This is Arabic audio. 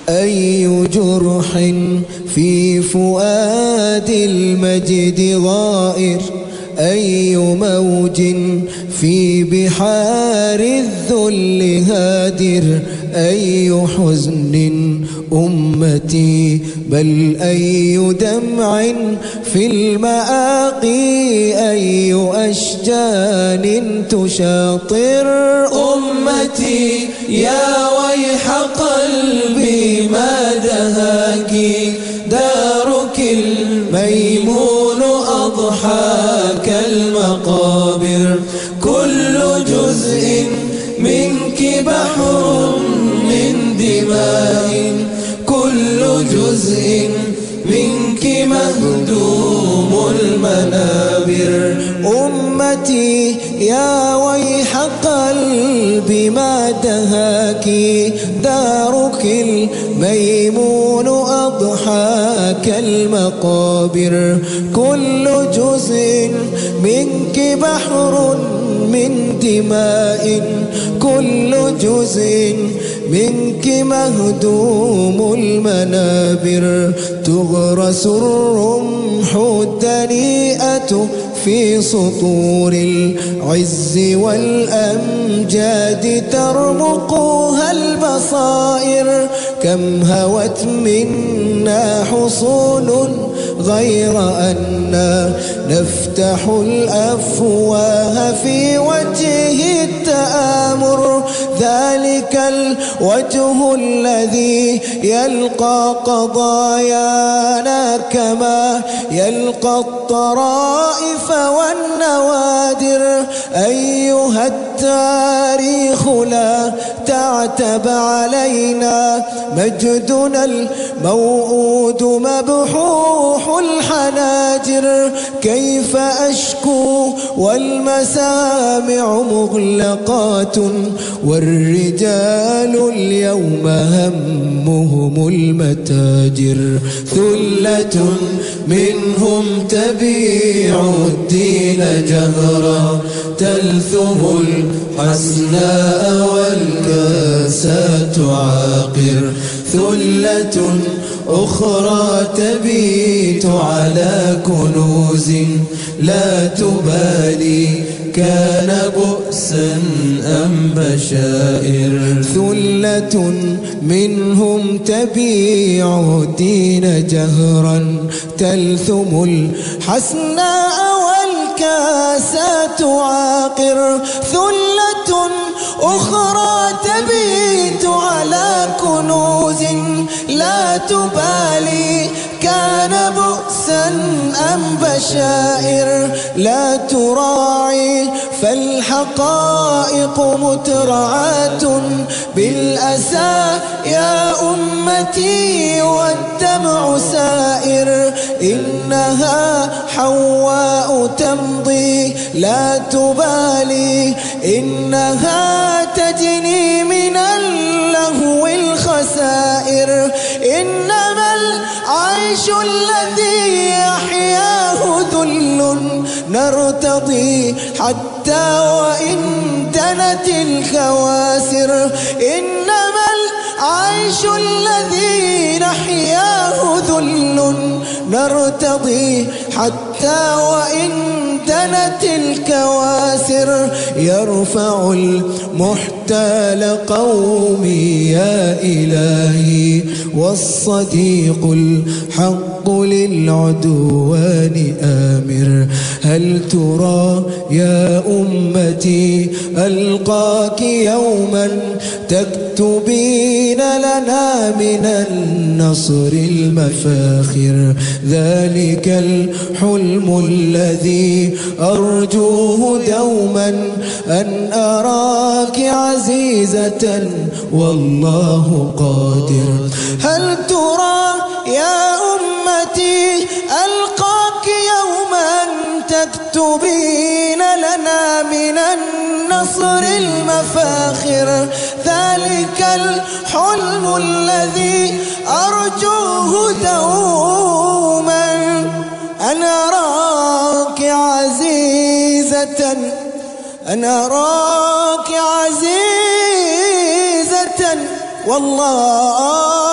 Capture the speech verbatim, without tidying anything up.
أي جرح في فؤاد المجد غائر، أي موج في بحار الذل هادر، أي حزن أمتي بل أي دمع في المآقي، أي أشجان تشاطر. أمتي يا ويح قلبي ما دهاك، دارك الميمون أضحاك المقابر، كل جزء منك بحر من دماء، كل جزء منك مهدوم المنابر. أمتي يا ويح قلبي ما دهاك، دارك الميمون أضحاك المقابر، كل جزء منك بحر من دماء، كل جزء منك مهدوم المنابر. تغرس الرمح الدنيئة في سطور العز والأمجاد، ترمقها البصائر، كم هوت منا حصون غير أننا نفتح الأفواه في وجه التآمر، ذلك الوجه الذي يلقى قضايانا كما يلقى الطرائف والنوادر. أيها التاريخ لا تعتب علينا، مجدنا الموعود مبحوح الحناجر، كيف أشكو والمسامع مغلقات، والرجال اليوم همهم المتاجر. ثلة منهم تبيع الدين جهرا، تلثم الحسناء والكاسات عاقر، ثلة أخرى تبيت على كنوز لا تبالي كان بؤسا أم بشائر. ثلة منهم تبيع الدين جهرا، تلثم الحسناء والكاسات عاقر، ثلة أخرى تبيت على كنوز لا تبالي كان بؤسا أم بشائر. لا تراعي فالحقائق مترعاة بالأسى يا أمتي والدمع سائر، إنها حواء تمضي لا تبالي، إنها تجني من اللهو الخسائر، إنما العيش الذي يحياه ذل نرتضي حتى وإن دنت الكواسر، إنما العيش الذي نحياه ذل نرتضي حتى وإن دنت الكواسر. يرفع المحتال قومي يا إلهي، والصديق الحق للعدوان آمر. هل ترى يا أمتي ألقاك يوما تكتبين لنا من النصر المفاخر، ذلك الحلم الذي أرجوه دوما أن أراك عزيزة والله قادر. هل ترى يا أمتي ألقاك يوما تكتبين لنا من النصر المفاخر، ذلك الحلم الذي أرجوه دوما أن أراك عزيزة، أن أراك عزيزة والله